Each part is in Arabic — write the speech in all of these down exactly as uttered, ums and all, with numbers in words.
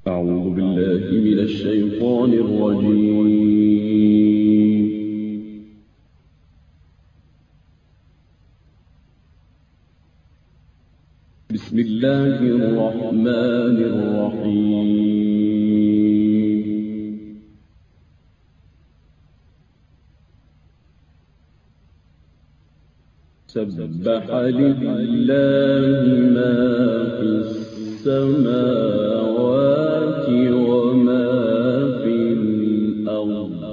أعوذ بالله من الشيطان الرجيم. بسم الله الرحمن الرحيم. سبح لله ما في السماوات وما في الأرض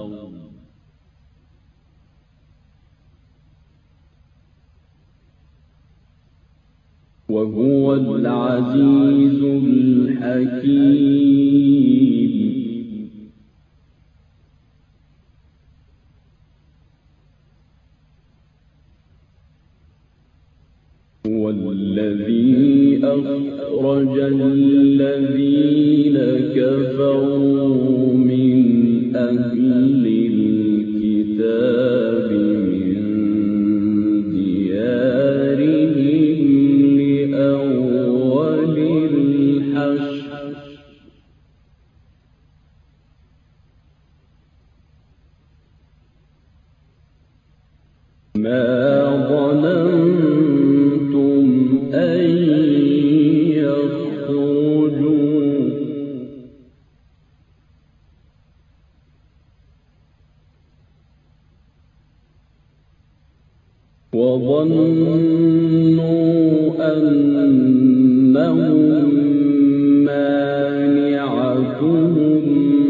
وهو العزيز الحكيم. هو الذي أخرج الذين كفروا من أهل الكتاب من ديارهم لأول الحشر ما ظننتم أن يخرجوا وظنوا أنهم مانعتهم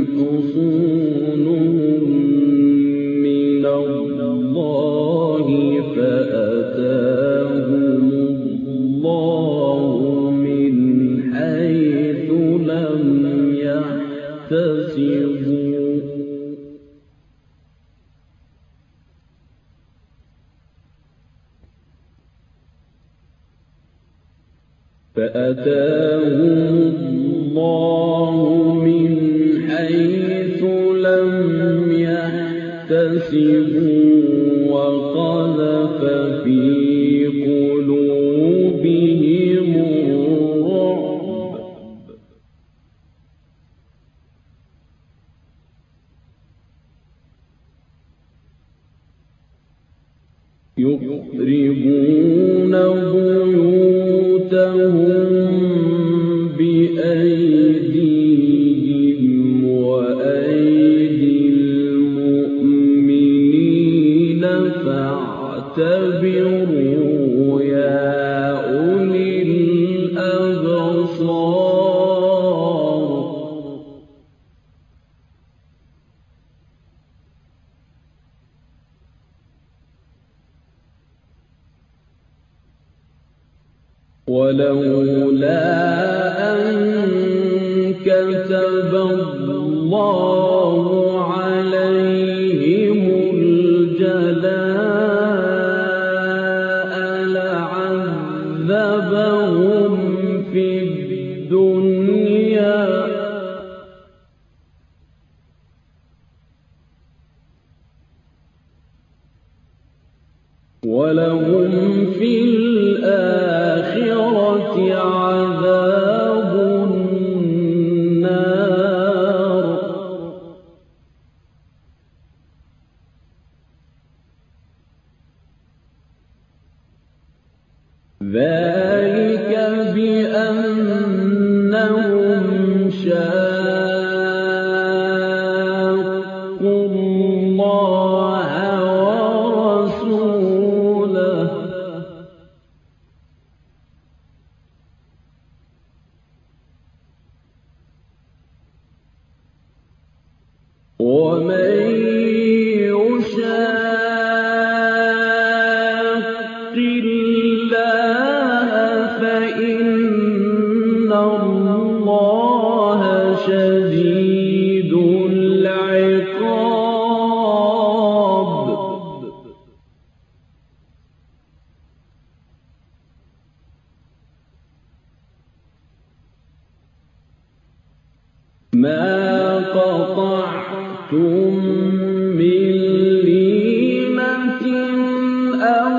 حصونهم من الله فأتاهم الله من حيث لم يحتسبوا فأتاهم الله من حيث لم يحتسبوا وقذف في قلوبهم الرعب يخربون بيوتهم بأيديهم وأيدي المؤمنين فاعتبروا يا أولي الأبصار. ولولا أن كتب الله عليهم الجلاء لعذبهم في الدنيا ولهم في الآخرة عذاب النار. ذلك بأنهم شاقوا الله ورسوله ومن يشاق الله فإن الله شديد العقاب. ما قطعتم من لينة أو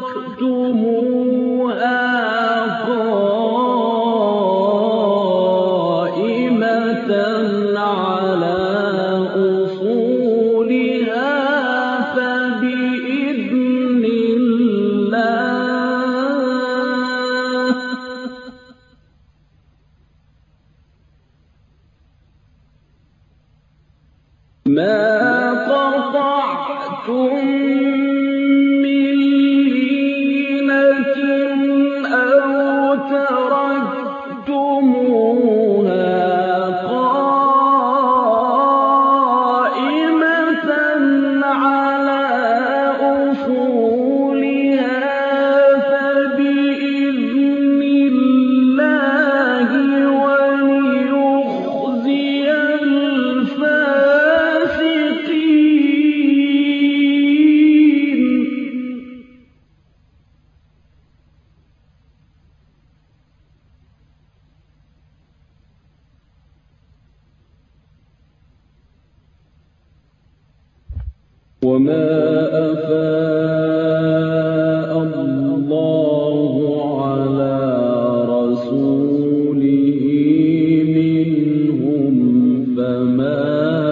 تركتموها قائمة مَا قَطَعْتُم مِّن لِّينَةٍ أَوْ تَرَكْتُمُوهَا قَائِمَةً عَلَىٰ أُصُولِهَا فَبِإِذْنِ اللَّهِ وَلِيُخْزِيَ الْفَاسِقِينَ. وَمَا أَفَاءَ اللَّهُ عَلَىٰ رَسُولِهِ مِنْهُمْ فَمَا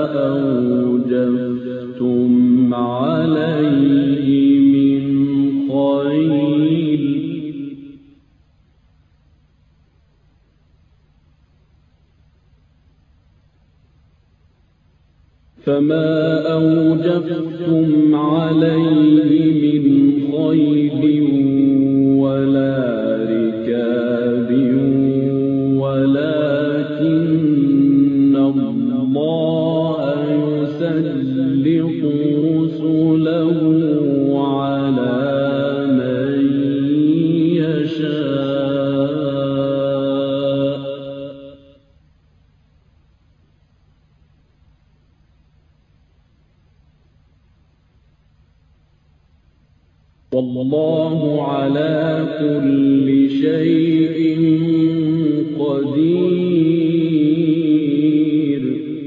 أَوْجَفْتُمْ عَلَيْهِ مِنْ خَيْلٍ فَمَا أَوْجَفْتُمْ عَلَيْهِ مِنْ خَيْلٍ وَلَا رِكَابٍ وَلَٰكِنَّ اللَّهَ يُسَلِّطُ رُسُلَهُ عَلَىٰ مَن يَشَاءُ ۗ وَاللَّهُ عَلَىٰ كُلِّ شَيْءٍ قَدِيرٌ.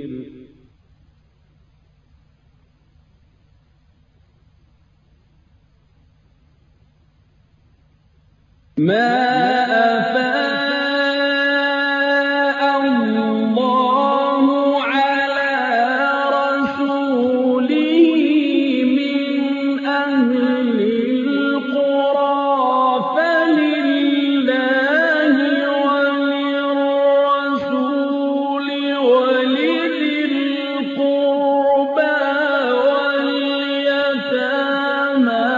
مَا أَفَاءَ اللَّهُ عَلَىٰ رَسُولِهِ مِنْ أَهْلِ الْقُرَىٰ فَلِلَّهِ وَلِلرَّسُولِ وَلِذِي الْقُرْبَىٰ وَالْيَتَامَىٰ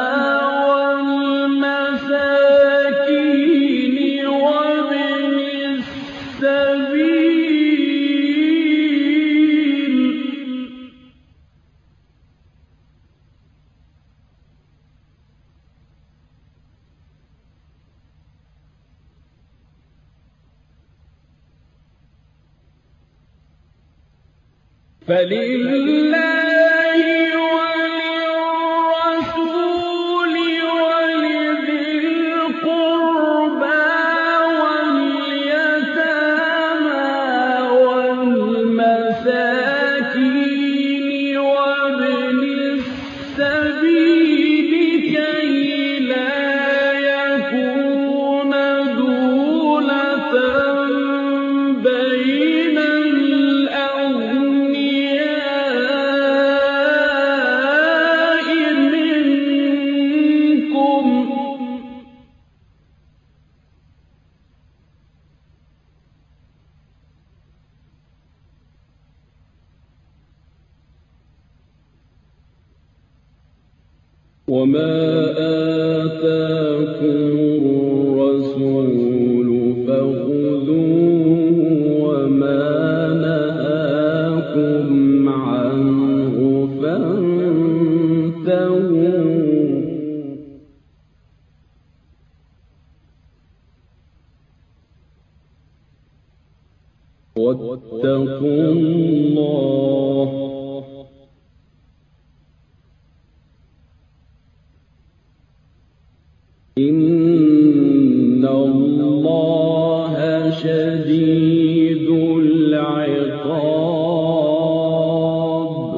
وَالْمَسَاكِينِ وَابْنِ السَّبِيلِ ۗ فَلِلَّهِ وَلِلرَّسُولِ وَلِذِي الْقُرْبَىٰ وَالْيَتَامَىٰ وَالْمَسَاكِينِ وَابْنِ السَّبِيلِ كَيْ لَا يَكُونَ دُولَةً بَيْنَ الْأَغْنِيَاءِ مِنكُمْ ۚ وَمَا آتَاكُمُ الرَّسُولُ فَخُذُوهُ وَمَا نَهَاكُمْ عَنْهُ فَانتَهُوا ۚ وَاتَّقُوا اللَّهَ ۚ إِنَّ اللَّهَ شَدِيدُ الْعِقَابِ.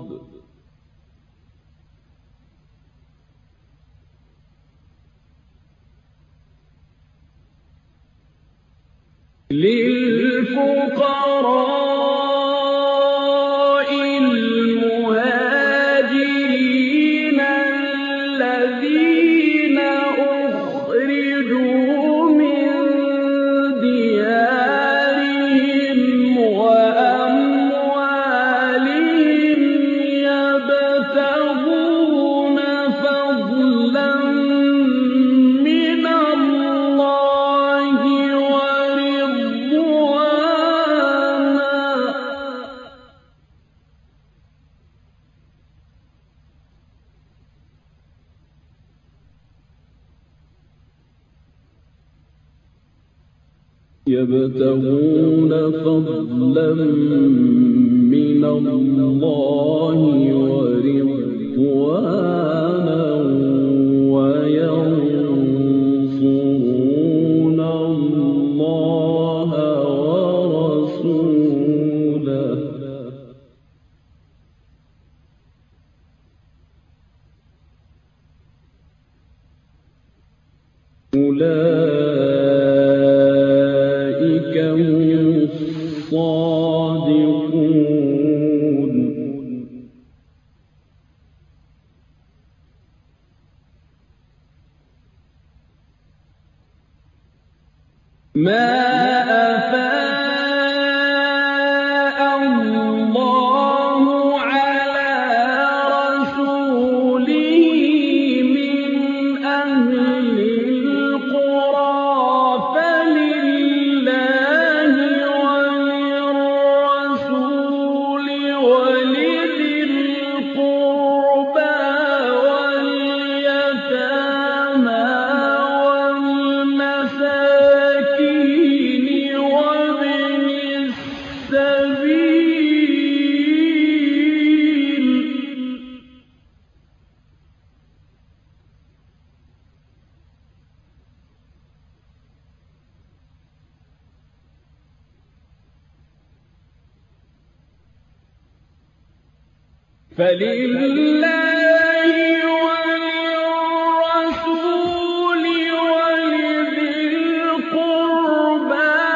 لِلْفُقَرَاءِ الْمُهَاجِرِينَ الَّذِينَ أُخْرِجُوا مِن دِيَارِهِمْ وَأَمْوَالِهِمْ يبتغون فضلا من الله ورضوانا وينصرون الله ورسوله أولئك هم الصادقون. ما أفاء الله على رسوله من أهل القرى فلله وللرسول ولذي القربى واليتامى والمساكين وابن السبيل فلله وللرسول ولذي القربى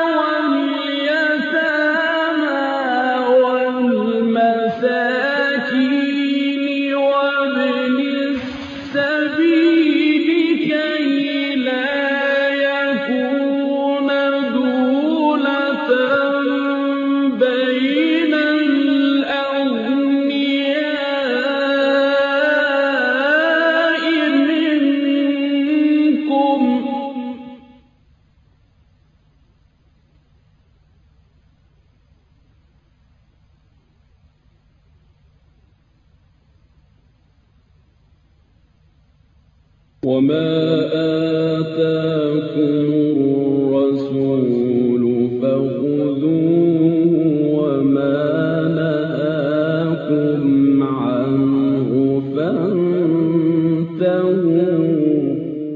واليتامى والمساكين وابن السبيل كي لا يكون دولة بين الأغنياء منكم. وما آتاكم الرسول فخذوه وما نهاكم عنه فانتهوا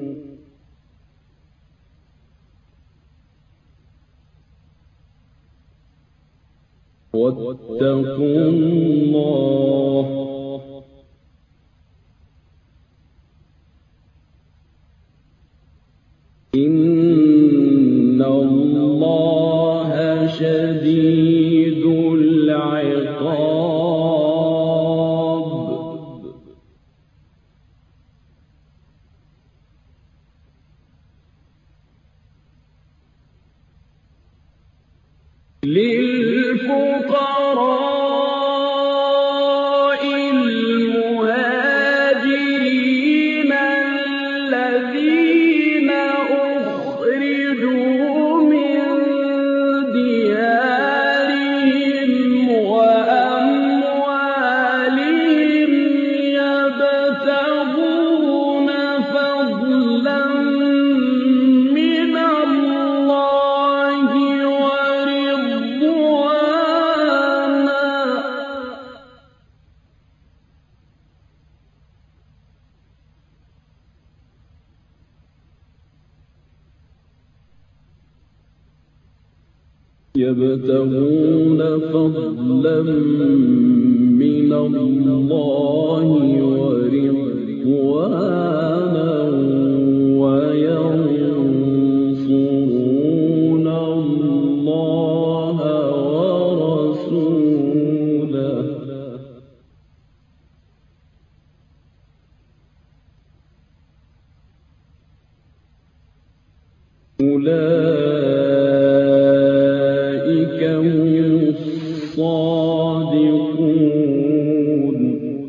واتقوا الله إن الله شديد العقاب. للفقراء المهاجرين الذين أخرجوا من ديارهم وأموالهم يبتغون فضلا من الله ورضوانا يبتغون فضلا من الله ورضوانا وينصرون الله ورسوله أولئك هم الصادقون.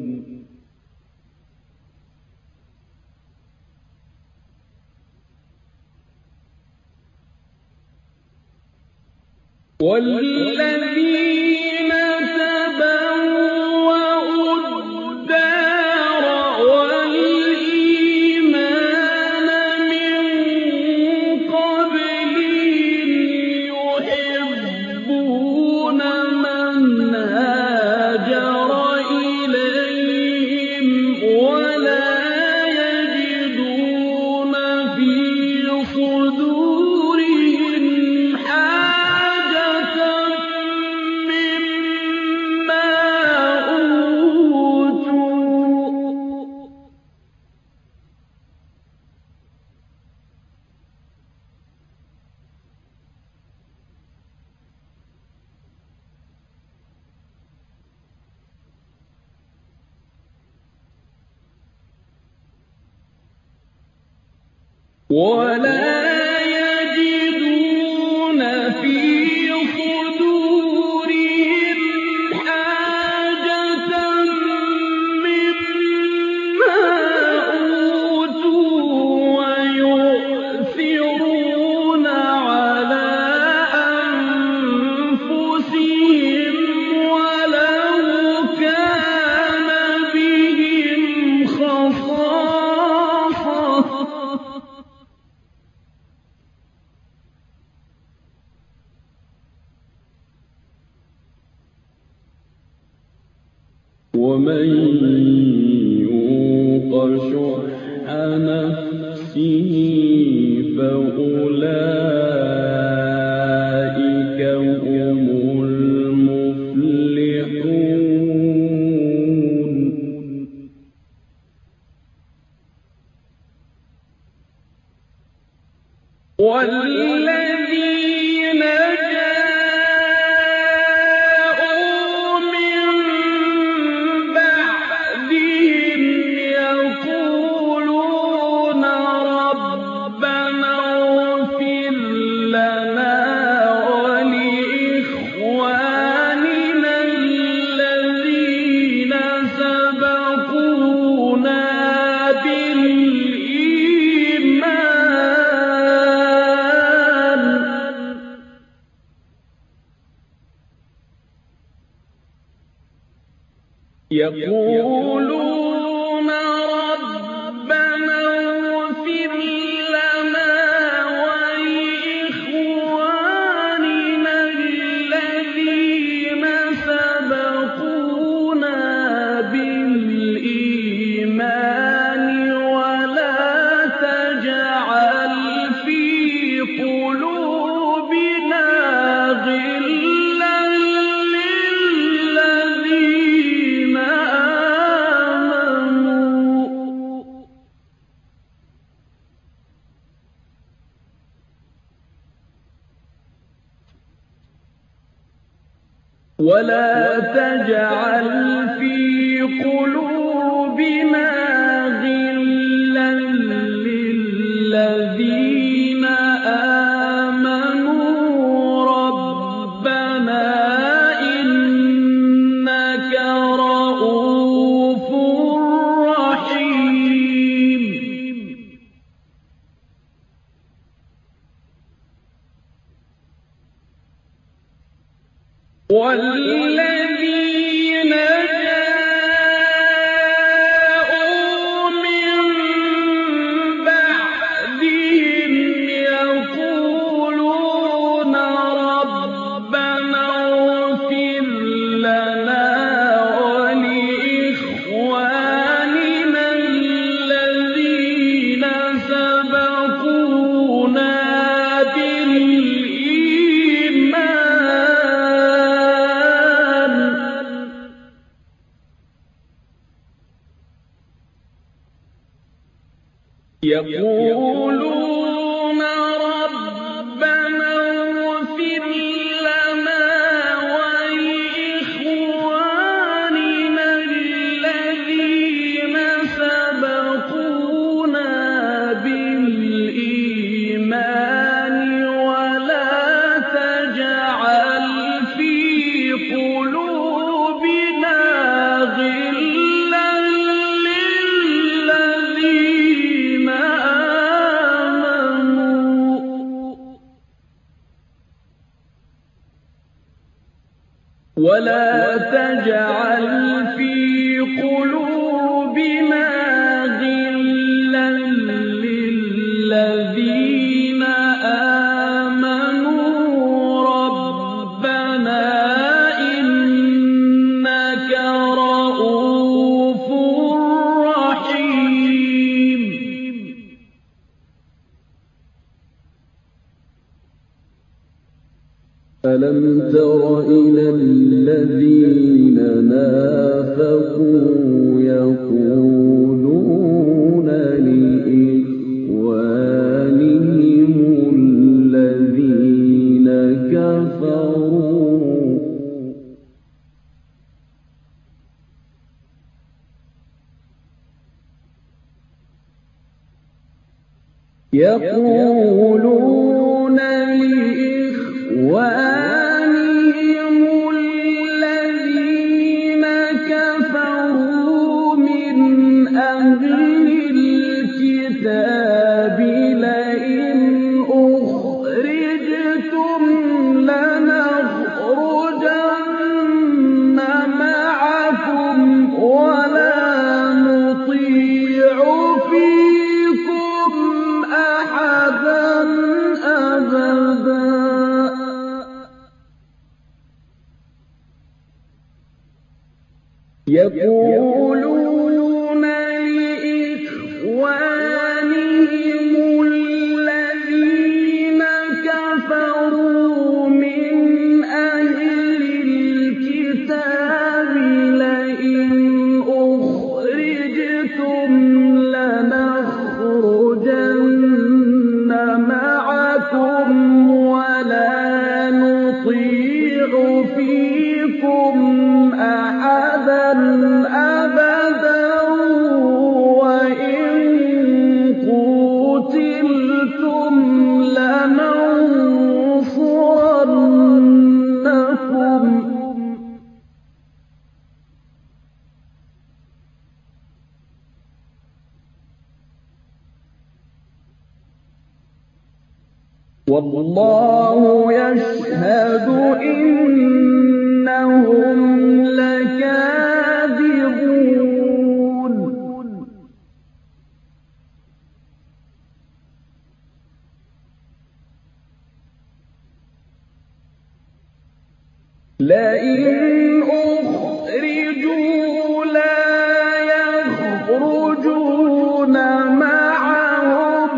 والذين تبوأوا الدار والإيمان من قبلهم ولا يجدون في صدورهم حاجة مما أوتوا ويؤثرون على أنفسهم ولو كان بهم خصاصة ومن يوق شح نفسه فأولئك هم المفلحون والذين جاءوا من بعدهم يقولون ربنا اغفر لنا ولإخواننا الذين سبقونا بالإيمان يقولون ربنا اغفر لنا ولإخواننا الذين سبقونا بالإيمان ولا تجعل في قلوبنا غلا للذين آمنوا ولا تجعل في قلوبنا غلا للذين آمنوا ربنا إنك رؤوف رحيم والذين جاءوا من بعدهم يقولون ربنا اغفر لنا ولإخواننا الذين سبقونا بالإيمان يقولون ربنا اغفر لنا ولإخواننا الذين سبقونا بالإيمان ولا تجعل في قلوبنا غلا للذين آمنوا ولا تجعل في قلوبنا غلا للذين آمنوا ربنا إنك رؤوف رحيم ألم تر إلى الذين نافقوا يقولون لإخوانهم الذين كفروا يقولون لإخوانهم الذين كفروا من أهل الكتاب لئن أخرجتم لنخرجن معكم ولا نطيع فيكم أحدا أبدا يقولون لإخوانهم الذين كفروا من أهل الكتاب لئن أخرجتم لنخرجن معكم ولا نطيع فيكم أحدا أبدا وإن قتلتم لننصرنكم والله يشهد إنهم لكاذبون لئن أخرجوا لا يخرجون معهم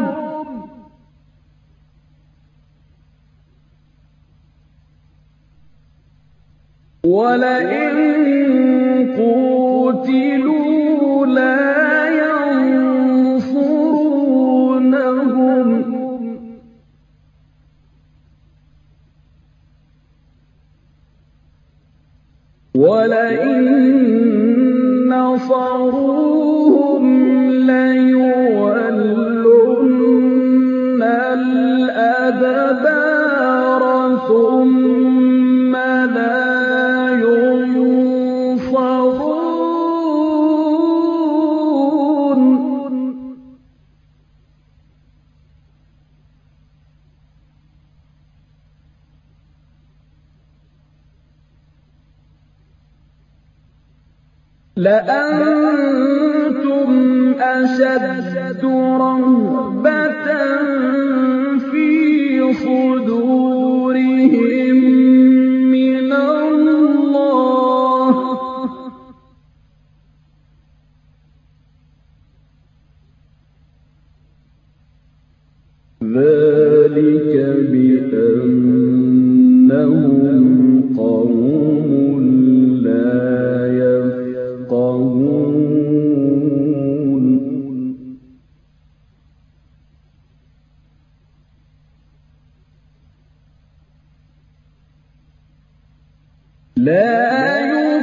ولئن قوتلوا لا ينصرونهم ولئن نصروهم ليولن الأدبار ثم لا لأنتم أشد رهبة في صدورهم من الله ذلك بأنهم قوم لا يفقهون لا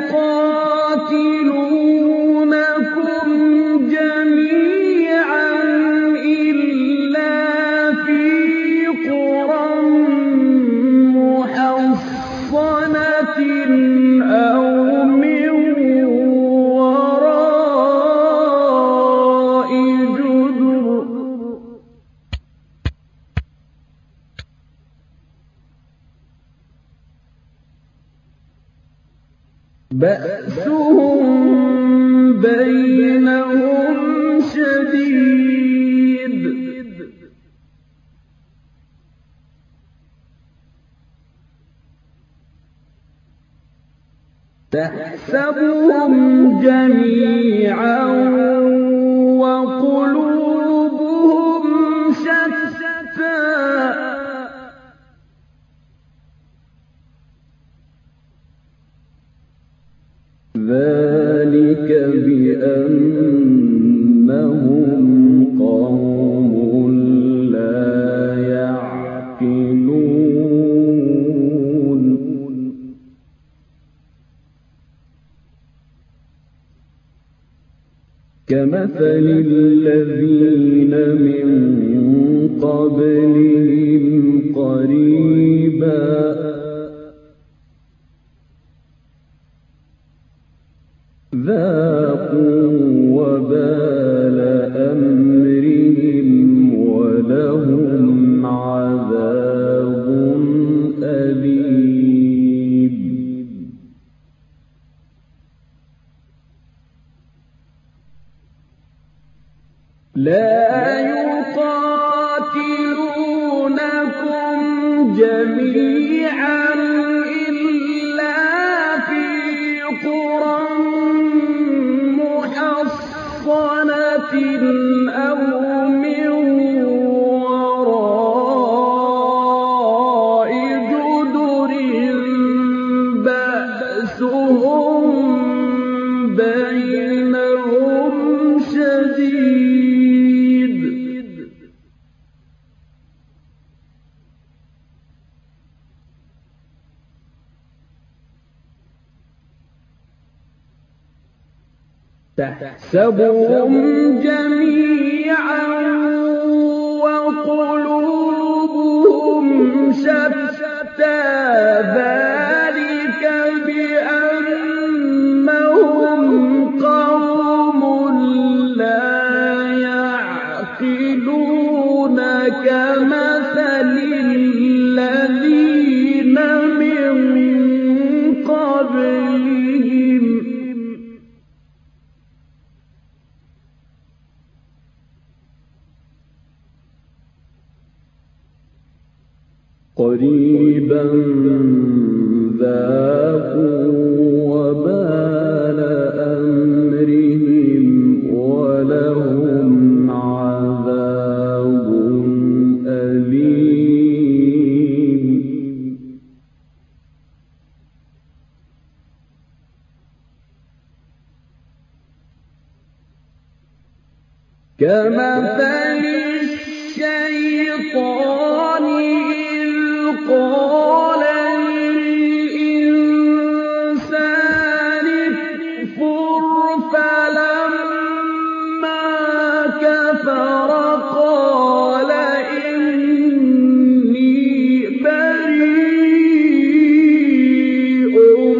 يقاتلونكم جميعا إلا في قرى محصنة أو من وراء جدر بأسهم بينهم شديد تحسبهم جميعا وقلوبهم شتى ذلك بأنهم قوم لا يعقلون كمثل الذين من قبلهم قريبا ذاقوا وبال أمرهم ولهم عذاب أليم لا يقاتلونكم جميعا إلا في قرى محصنة أو من وراء جدر بأسهم بينهم شديد تحسبهم جميعا وقلوبهم شتى ذلك بأنهم قوم لا يعقلون كمثل الذين من قبلهم قريبا ذاقوا وبال أمرهم ولهم عذاب أليم كمثل الشيطان قال للإنسان اكفر فلما كفر قال إني بريء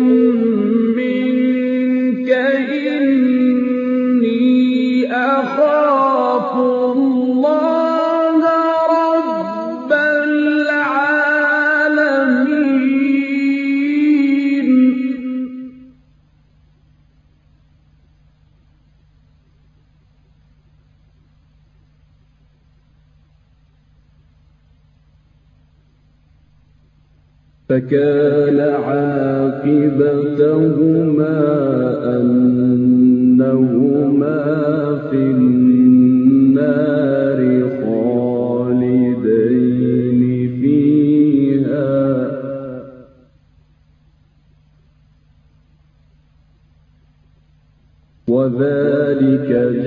منك إني أخاف الله رب العالمين فكان عاقبتهما أنهما في النار خالدين فيها وذلك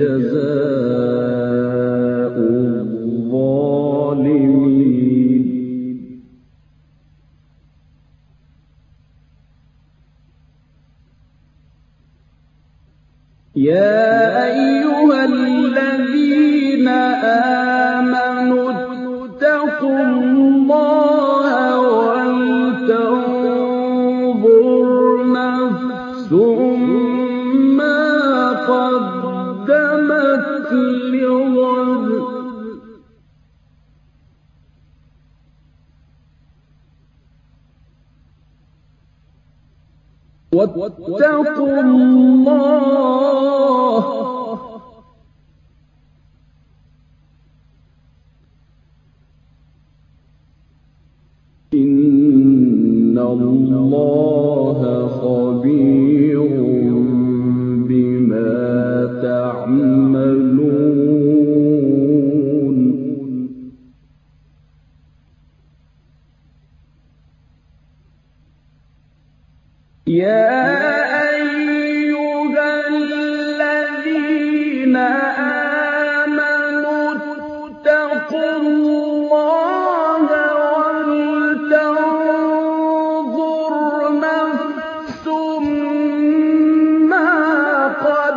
جزاء الظالمين يا أيها الذين آمنوا اتقوا الله ولتنظر نفس ما قدمت لغد واتقوا الله إن الله خبير بما تعملون يا أيها الذين آمنوا اتقوا الله ولتنظر نفس ما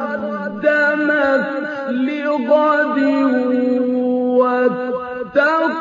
قدمت لغد واتقوا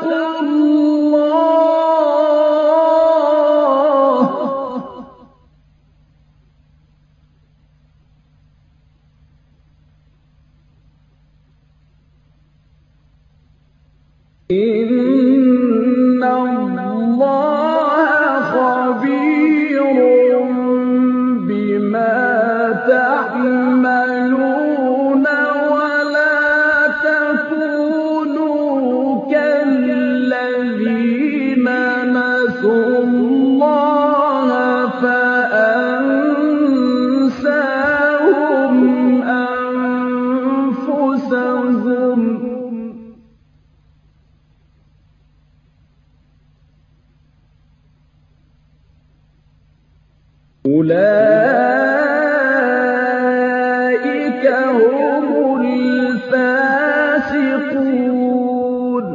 أولئك هم الفاسقون.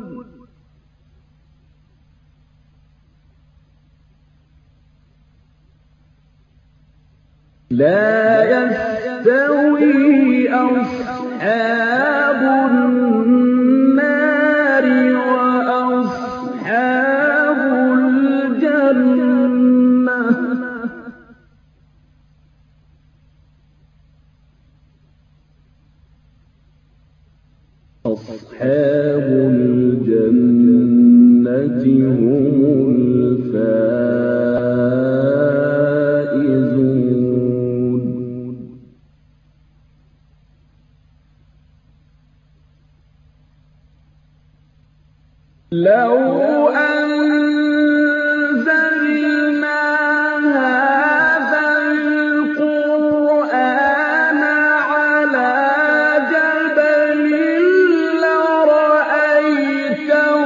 لا يستوي أصحاب النار وأصحاب الجنة أصحاب الجنة هم الفائزون. لو أنزلنا هذا القرآن على جبل لرأيته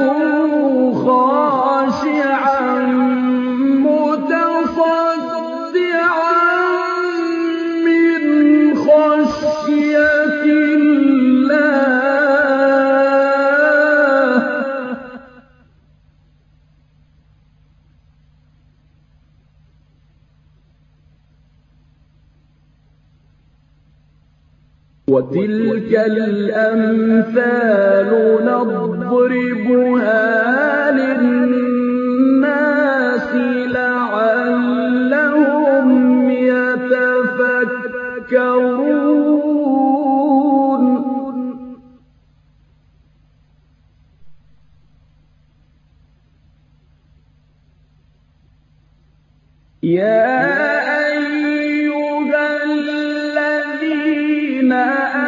خاشعا متصدعا من خشية الله. وتلك الأمثال نضربها للناس لعلهم يتفكرون. يا أيها الذين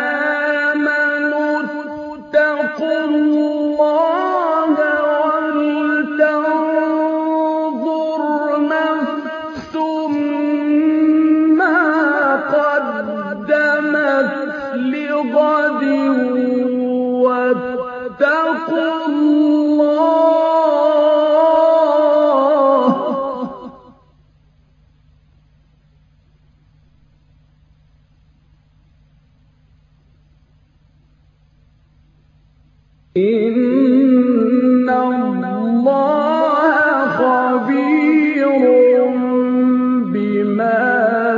آمنوا اتقوا الله ولتنظر نفس ما قدمت لغد واتقوا الله إن الله خبير بما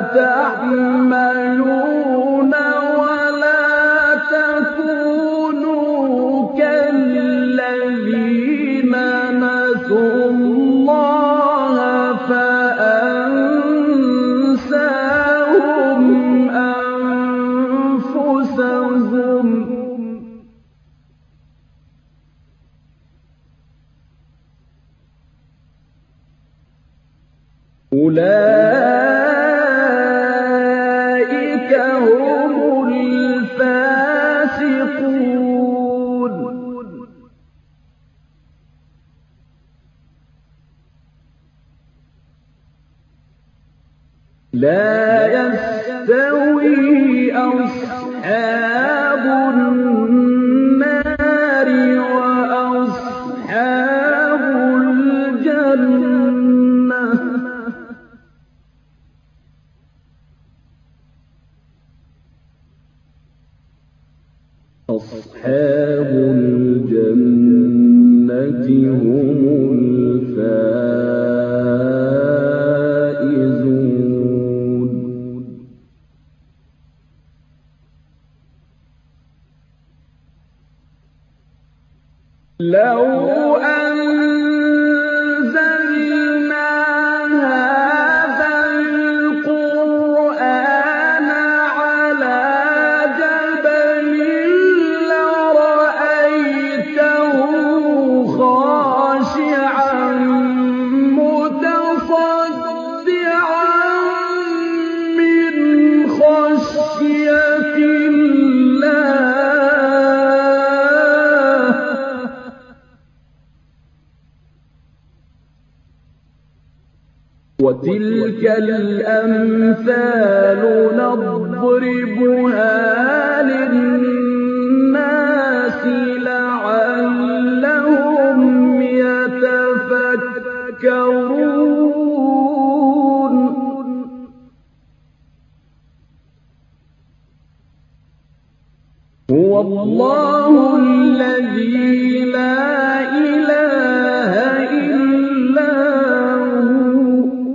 تعملون. ولا تكونوا كالذين نسوا الله فأنساهم أنفسهم. أولئك هم الفاسقون. لا يستوي أصحاب النار وأصحاب الجنة أصحاب الجنة هم الفائزون. لو أنزلنا هذا القرآن على جبل لرأيته خاشعا متصدعا من خشية الله. وتلك الأمثال نضربها للناس لعلهم يتفكرون. الله الذي لا إله إلا هو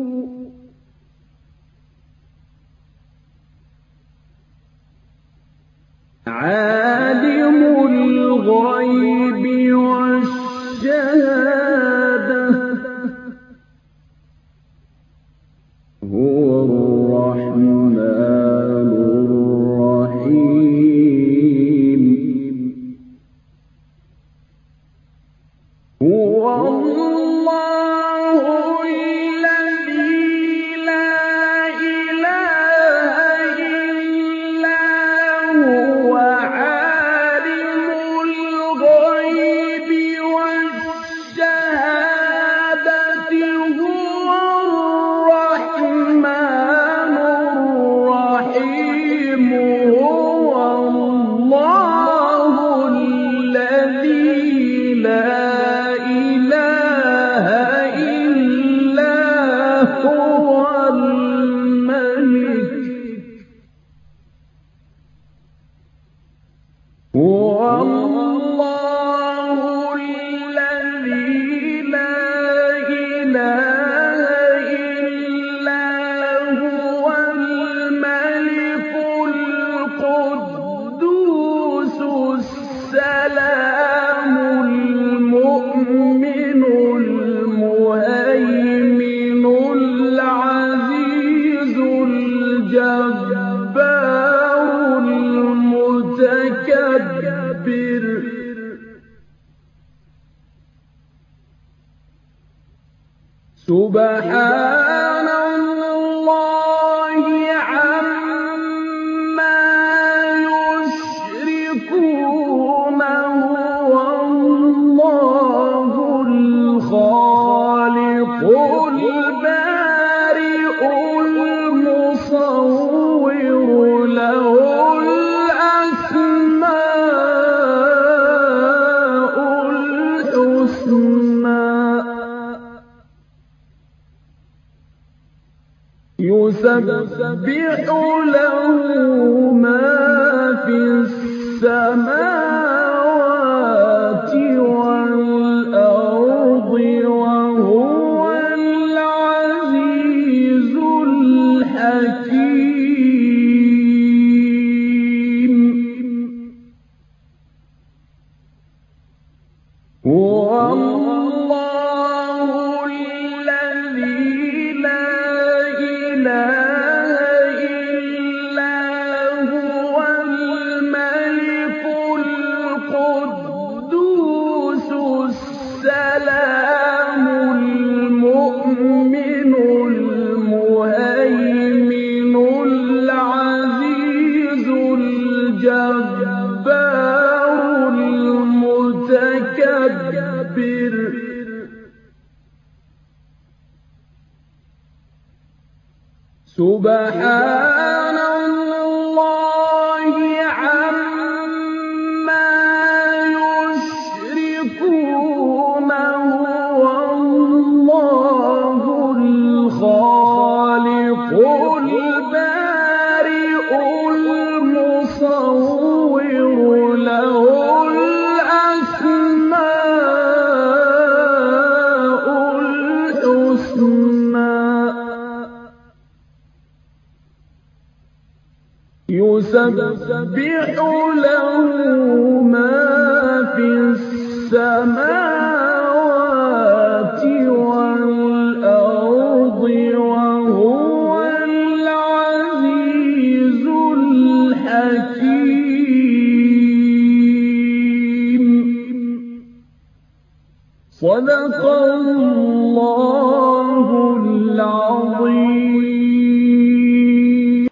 عالم الغيب والشهادة هو الرحمن الرحيم هو الله الذي لا إله إلا هو عالم الغيب والشهادة هو الرحمن الرحيم هو الله الذي لا إله إلا هو الملك هو الله الذي لا إله إلا هو الملك القدوس السلام المؤمن المهيمن العزيز الجبار المتكبر سبحان الله عما يشركون هو الله الخالق البارئ المصور له الأسماء الحسنى يسبح له ما في السماوات والأرض وهو العزيز الحكيم هو الله الذي لا إله إلا هو الملك القدوس السلام المؤمن المهيمن العزيز الجبار المتكبر سبحان الله عما يشركون هو الله الخالق البارئ المصور له الأسماء الحسنى يسبح له ما في السماوات والأرض وهو العزيز الحكيم صدق الله العظيم.